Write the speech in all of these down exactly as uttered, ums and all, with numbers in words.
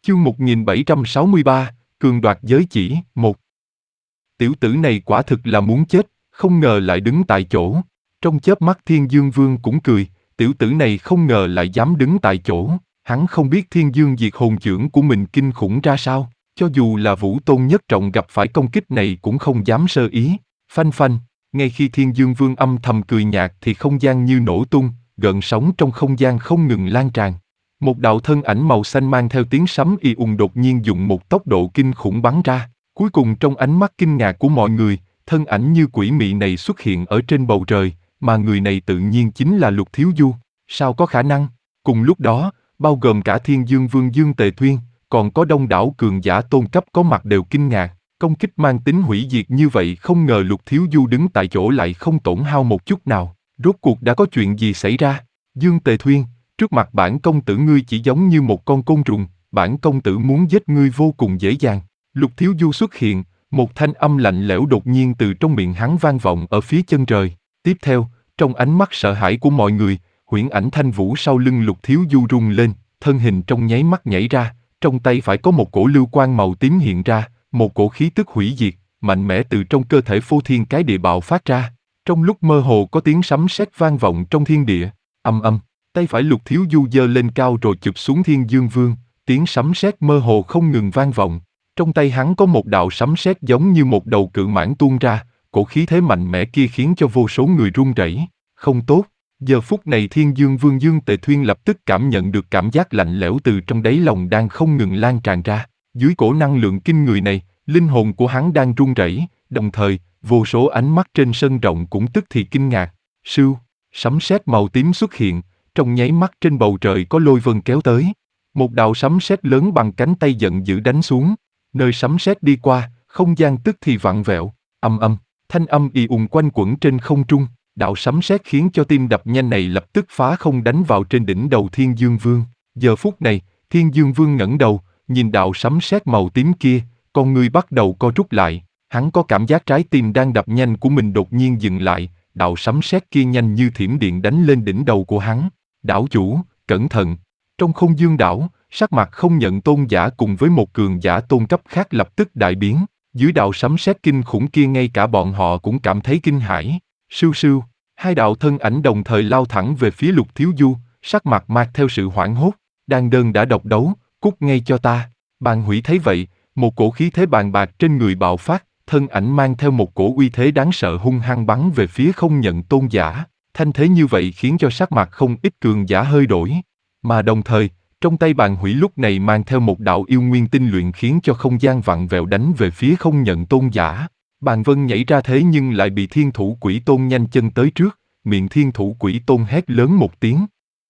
Chương một nghìn bảy trăm sáu mươi ba, Cường đoạt giới chỉ, một. Tiểu tử này quả thực là muốn chết, không ngờ lại đứng tại chỗ. Trong chớp mắt Thiên Dương Vương cũng cười, tiểu tử này không ngờ lại dám đứng tại chỗ. Hắn không biết Thiên Dương Diệt Hồn Chưởng của mình kinh khủng ra sao, cho dù là Vũ Tôn Nhất Trọng gặp phải công kích này cũng không dám sơ ý. Phanh phanh, ngay khi Thiên Dương Vương âm thầm cười nhạt thì không gian như nổ tung, gợn sóng trong không gian không ngừng lan tràn. Một đạo thân ảnh màu xanh mang theo tiếng sấm y ùng đột nhiên dùng một tốc độ kinh khủng bắn ra. Cuối cùng trong ánh mắt kinh ngạc của mọi người, thân ảnh như quỷ mị này xuất hiện ở trên bầu trời, mà người này tự nhiên chính là Lục Thiếu Du. Sao có khả năng? Cùng lúc đó, bao gồm cả Thiên Dương Vương Dương Tề Thuyên, còn có đông đảo cường giả tôn cấp có mặt đều kinh ngạc. Công kích mang tính hủy diệt như vậy không ngờ Lục Thiếu Du đứng tại chỗ lại không tổn hao một chút nào. Rốt cuộc đã có chuyện gì xảy ra? Dương Tề Thuyên, trước mặt bản công tử ngươi chỉ giống như một con côn trùng, bản công tử muốn giết ngươi vô cùng dễ dàng. Lục Thiếu Du xuất hiện, một thanh âm lạnh lẽo đột nhiên từ trong miệng hắn vang vọng ở phía chân trời. Tiếp theo, trong ánh mắt sợ hãi của mọi người, huyễn ảnh thanh vũ sau lưng Lục Thiếu Du rung lên, thân hình trong nháy mắt nhảy ra, trong tay phải có một cổ lưu quang màu tím hiện ra, một cổ khí tức hủy diệt, mạnh mẽ từ trong cơ thể phô thiên cái địa bạo phát ra. Trong lúc mơ hồ có tiếng sấm sét vang vọng trong thiên địa, âm âm. Tay phải Lục Thiếu Du giơ lên cao rồi chụp xuống Thiên Dương Vương, tiếng sấm sét mơ hồ không ngừng vang vọng. Trong tay hắn có một đạo sấm sét giống như một đầu cự mãng tuôn ra, cổ khí thế mạnh mẽ kia khiến cho vô số người run rẩy. Không tốt, giờ phút này Thiên Dương Vương Dương Tề Thuyên lập tức cảm nhận được cảm giác lạnh lẽo từ trong đáy lòng đang không ngừng lan tràn ra. Dưới cổ năng lượng kinh người này, linh hồn của hắn đang run rẩy, đồng thời, vô số ánh mắt trên sân rộng cũng tức thì kinh ngạc. Sưu, sấm sét màu tím xuất hiện. Trong nháy mắt trên bầu trời có lôi vân kéo tới. Một đạo sấm sét lớn bằng cánh tay giận dữ đánh xuống. Nơi sấm sét đi qua, không gian tức thì vặn vẹo. Âm âm, thanh âm ì ùng quanh quẩn trên không trung. Đạo sấm sét khiến cho tim đập nhanh này lập tức phá không đánh vào trên đỉnh đầu Thiên Dương Vương. Giờ phút này, Thiên Dương Vương ngẩng đầu, nhìn đạo sấm sét màu tím kia, con người bắt đầu co rút lại. Hắn có cảm giác trái tim đang đập nhanh của mình đột nhiên dừng lại. Đạo sấm sét kia nhanh như thiểm điện đánh lên đỉnh đầu của hắn. Đảo chủ, cẩn thận. Trong không dương đảo, sắc mặt không nhận tôn giả cùng với một cường giả tôn cấp khác lập tức đại biến. Dưới đạo sấm sét kinh khủng kia ngay cả bọn họ cũng cảm thấy kinh hãi. Sưu sưu, hai đạo thân ảnh đồng thời lao thẳng về phía Lục Thiếu Du, sắc mặt mang theo sự hoảng hốt. Đan đơn đã độc đấu, cút ngay cho ta. Bàn Hủy thấy vậy, một cổ khí thế bàn bạc trên người bạo phát, thân ảnh mang theo một cổ uy thế đáng sợ hung hăng bắn về phía không nhận tôn giả. Thanh thế như vậy khiến cho sắc mặt không ít cường giả hơi đổi. Mà đồng thời, trong tay Bàn Hủy lúc này mang theo một đạo yêu nguyên tinh luyện khiến cho không gian vặn vẹo đánh về phía không nhận tôn giả. Bàn Vân nhảy ra thế nhưng lại bị Thiên Thủ Quỷ Tôn nhanh chân tới trước, miệng Thiên Thủ Quỷ Tôn hét lớn một tiếng.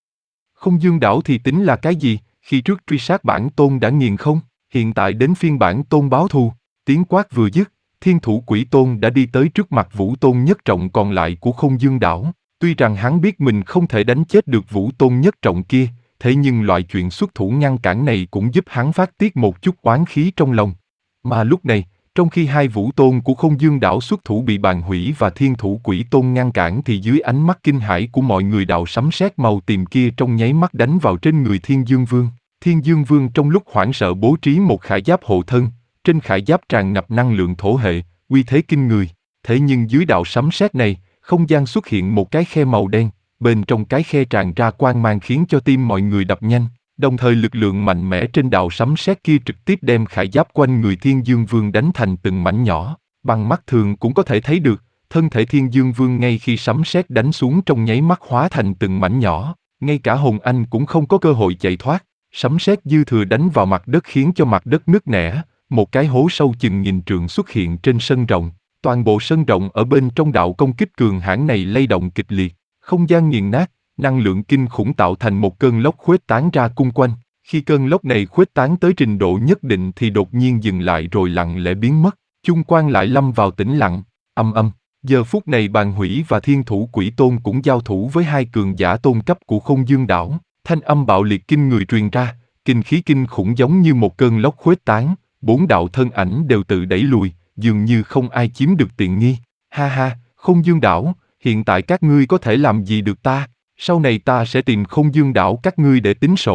Không dương đảo thì tính là cái gì, khi trước truy sát bản tôn đã nghiền không, hiện tại đến phiên bản tôn báo thù. Tiếng quát vừa dứt, Thiên Thủ Quỷ Tôn đã đi tới trước mặt Vũ Tôn Nhất Trọng còn lại của không dương đảo. Tuy rằng hắn biết mình không thể đánh chết được Vũ Tôn Nhất Trọng kia, thế nhưng loại chuyện xuất thủ ngăn cản này cũng giúp hắn phát tiết một chút oán khí trong lòng. Mà lúc này, trong khi hai Vũ Tôn của không dương đảo xuất thủ bị Bàn Hủy và Thiên Thủ Quỷ Tôn ngăn cản thì dưới ánh mắt kinh hãi của mọi người đạo sấm sét màu tím kia trong nháy mắt đánh vào trên người Thiên Dương Vương. Thiên Dương Vương trong lúc hoảng sợ bố trí một khải giáp hộ thân, trên khải giáp tràn ngập năng lượng thổ hệ, uy thế kinh người. Thế nhưng dưới đạo sấm sét này, không gian xuất hiện một cái khe màu đen, bên trong cái khe tràn ra quang mang khiến cho tim mọi người đập nhanh, đồng thời lực lượng mạnh mẽ trên đạo sấm sét kia trực tiếp đem khải giáp quanh người Thiên Dương Vương đánh thành từng mảnh nhỏ, bằng mắt thường cũng có thể thấy được, thân thể Thiên Dương Vương ngay khi sấm sét đánh xuống trong nháy mắt hóa thành từng mảnh nhỏ, ngay cả Hồn Anh cũng không có cơ hội chạy thoát, sấm sét dư thừa đánh vào mặt đất khiến cho mặt đất nứt nẻ, một cái hố sâu chừng nghìn trượng xuất hiện trên sân rộng. Toàn bộ sân rộng ở bên trong đạo công kích cường hãn này lay động kịch liệt, không gian nghiền nát, năng lượng kinh khủng tạo thành một cơn lốc khuếch tán ra cung quanh. Khi cơn lốc này khuếch tán tới trình độ nhất định thì đột nhiên dừng lại rồi lặng lẽ biến mất, chung quanh lại lâm vào tĩnh lặng. Âm âm, giờ phút này Bàn Hủy và Thiên Thủ Quỷ Tôn cũng giao thủ với hai cường giả tôn cấp của không dương đảo, thanh âm bạo liệt kinh người truyền ra, kinh khí kinh khủng giống như một cơn lốc khuếch tán, bốn đạo thân ảnh đều tự đẩy lùi. Dường như không ai chiếm được tiện nghi. Ha ha, không dương đảo, hiện tại các ngươi có thể làm gì được ta, sau này ta sẽ tìm không dương đảo các ngươi để tính sổ.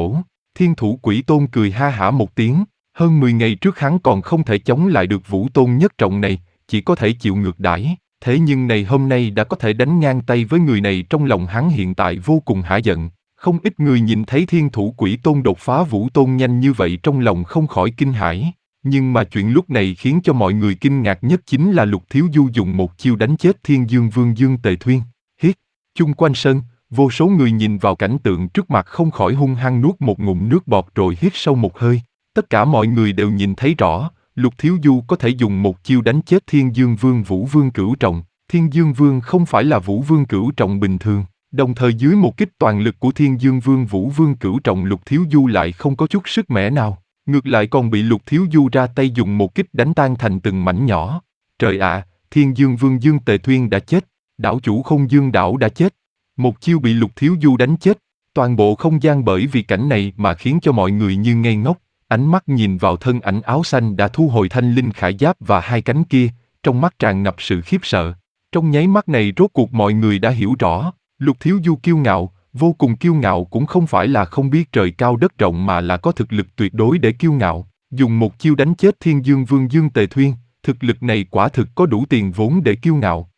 Thiên Thủ Quỷ Tôn cười ha hả một tiếng, hơn mười ngày trước hắn còn không thể chống lại được Vũ Tôn nhất trọng này, chỉ có thể chịu ngược đãi. Thế nhưng này hôm nay đã có thể đánh ngang tay với người này, trong lòng hắn hiện tại vô cùng hả giận. Không ít người nhìn thấy Thiên Thủ Quỷ Tôn đột phá Vũ Tôn nhanh như vậy trong lòng không khỏi kinh hãi. Nhưng mà chuyện lúc này khiến cho mọi người kinh ngạc nhất chính là Lục Thiếu Du dùng một chiêu đánh chết Thiên Dương Vương Dương Tề Thuyên. Hiết, chung quanh sân, vô số người nhìn vào cảnh tượng trước mặt không khỏi hung hăng nuốt một ngụm nước bọt rồi hít sâu một hơi. Tất cả mọi người đều nhìn thấy rõ, Lục Thiếu Du có thể dùng một chiêu đánh chết Thiên Dương Vương Vũ Vương Cửu Trọng. Thiên Dương Vương không phải là Vũ Vương Cửu Trọng bình thường. Đồng thời dưới một kích toàn lực của Thiên Dương Vương Vũ Vương Cửu Trọng, Lục Thiếu Du lại không có chút sức mẻ nào. Ngược lại còn bị Lục Thiếu Du ra tay dùng một kích đánh tan thành từng mảnh nhỏ. Trời ạ, Thiên Dương Vương Dương Tề Thuyên đã chết, đảo chủ Không Dương Đảo đã chết. Một chiêu bị Lục Thiếu Du đánh chết, toàn bộ không gian bởi vì cảnh này mà khiến cho mọi người như ngây ngốc, ánh mắt nhìn vào thân ảnh áo xanh đã thu hồi thanh linh khải giáp và hai cánh kia, trong mắt tràn ngập sự khiếp sợ. Trong nháy mắt này rốt cuộc mọi người đã hiểu rõ, Lục Thiếu Du kiêu ngạo, vô cùng kiêu ngạo cũng không phải là không biết trời cao đất rộng mà là có thực lực tuyệt đối để kiêu ngạo. Dùng một chiêu đánh chết Thiên Dương Vương Dương Tề Thuyên, thực lực này quả thực có đủ tiền vốn để kiêu ngạo.